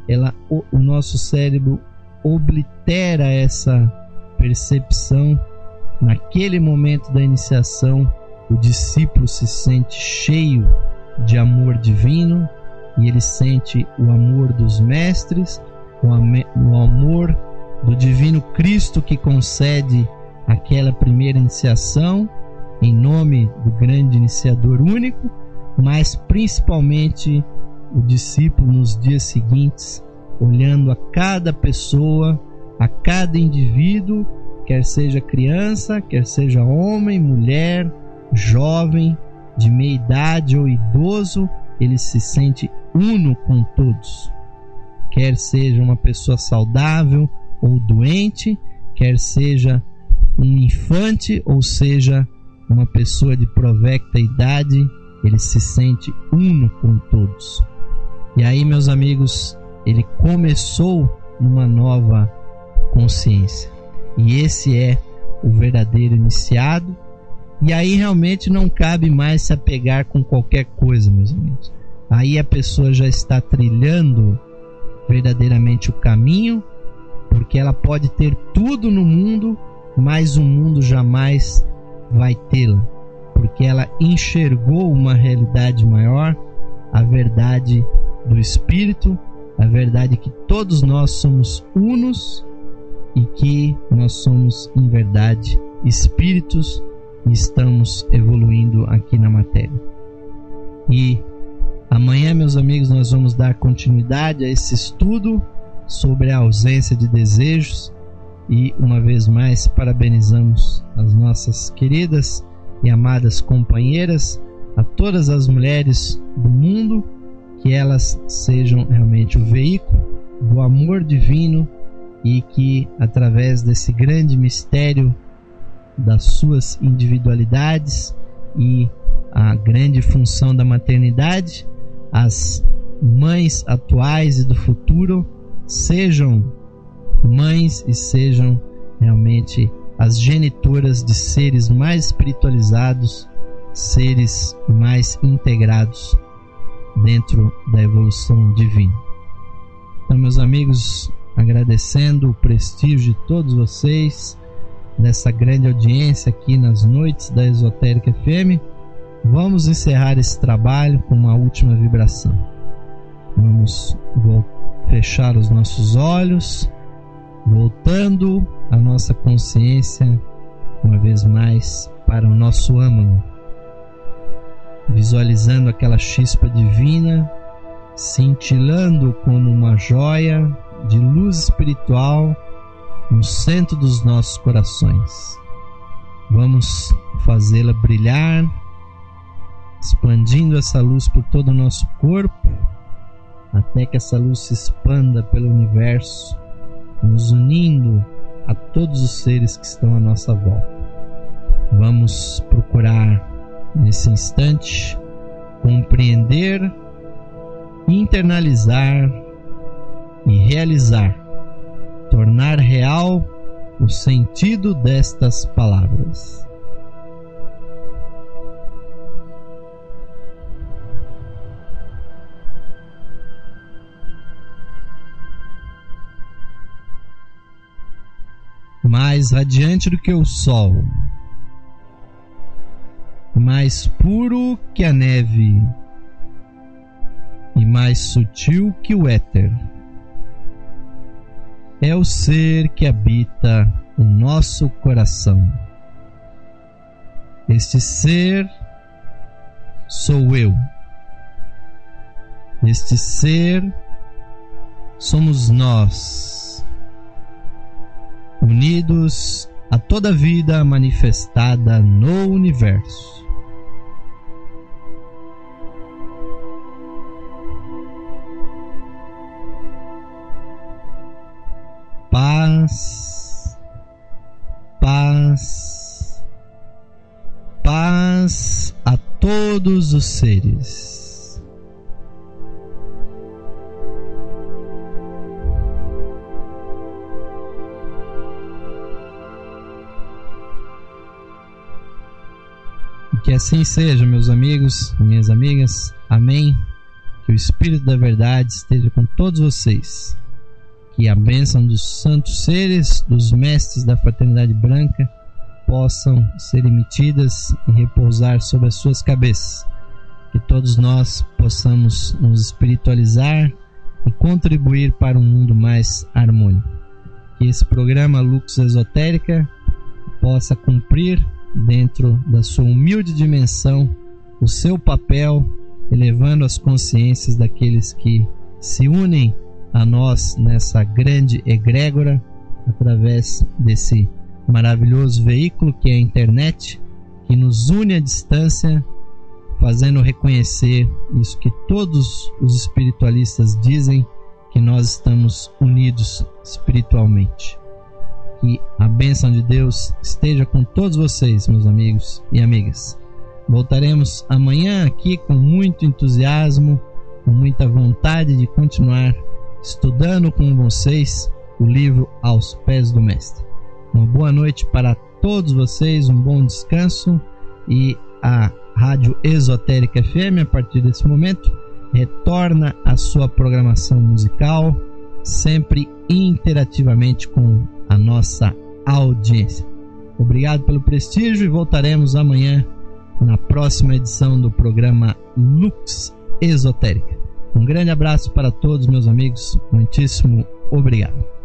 O nosso cérebro oblitera essa percepção. Naquele momento da iniciação, o discípulo se sente cheio de amor divino, e ele sente o amor dos mestres, o amor do Divino Cristo, que concede aquela primeira iniciação em nome do grande iniciador único, mas principalmente o discípulo nos dias seguintes, olhando a cada pessoa, a cada indivíduo, quer seja criança, quer seja homem, mulher, jovem, de meia idade ou idoso, ele se sente uno com todos. Quer seja uma pessoa saudável ou doente, quer seja um infante ou seja uma pessoa de provecta idade, ele se sente uno com todos. E aí, meus amigos, ele começou numa nova consciência. E esse é o verdadeiro iniciado. E aí realmente não cabe mais se apegar com qualquer coisa, meus amigos. Aí a pessoa já está trilhando verdadeiramente o caminho, porque ela pode ter tudo no mundo, mas o mundo jamais vai tê-la, porque ela enxergou uma realidade maior, a verdade do Espírito, a verdade que todos nós somos unos e que nós somos, em verdade, espíritos e estamos evoluindo aqui na matéria. E amanhã, meus amigos, nós vamos dar continuidade a esse estudo sobre a ausência de desejos. E uma vez mais parabenizamos as nossas queridas e amadas companheiras, a todas as mulheres do mundo, que elas sejam realmente o veículo do amor divino e que através desse grande mistério das suas individualidades e a grande função da maternidade, as mães atuais e do futuro sejam mães e sejam realmente as genitoras de seres mais espiritualizados, seres mais integrados dentro da evolução divina. Então, meus amigos, agradecendo o prestígio de todos vocês, dessa grande audiência aqui nas noites da Esotérica FM, vamos encerrar esse trabalho com uma última vibração. Vamos fechar os nossos olhos, voltando a nossa consciência uma vez mais para o nosso âmago, visualizando aquela chispa divina cintilando como uma joia de luz espiritual no centro dos nossos corações. Vamos fazê-la brilhar, expandindo essa luz por todo o nosso corpo, até que essa luz se expanda pelo universo, nos unindo a todos os seres que estão à nossa volta. Vamos procurar, nesse instante, compreender, internalizar e realizar, tornar real o sentido destas palavras. Mais radiante do que o sol, mais puro que a neve e mais sutil que o éter, é o ser que habita o nosso coração. Este ser sou eu. Este ser somos nós, unidos a toda vida manifestada no universo. Paz, paz, paz a todos os seres. Que assim seja, meus amigos e minhas amigas. Amém. Que o Espírito da Verdade esteja com todos vocês. Que a bênção dos santos seres, dos mestres da Fraternidade Branca, possam ser emitidas e repousar sobre as suas cabeças. Que todos nós possamos nos espiritualizar e contribuir para um mundo mais harmônico. Que esse programa Lux Esotérica possa cumprir, dentro da sua humilde dimensão, o seu papel, elevando as consciências daqueles que se unem a nós nessa grande egrégora, através desse maravilhoso veículo que é a internet, que nos une à distância, fazendo reconhecer isso que todos os espiritualistas dizem, que nós estamos unidos espiritualmente. Que a bênção de Deus esteja com todos vocês, meus amigos e amigas. Voltaremos amanhã aqui com muito entusiasmo, com muita vontade de continuar estudando com vocês o livro Aos Pés do Mestre. Uma boa noite para todos vocês, um bom descanso, e a Rádio Esotérica FM, a partir desse momento, retorna à sua programação musical, sempre interativamente com a nossa audiência. Obrigado pelo prestígio e voltaremos amanhã na próxima edição do programa Lux Esotérica. Um grande abraço para todos, meus amigos. Muitíssimo obrigado.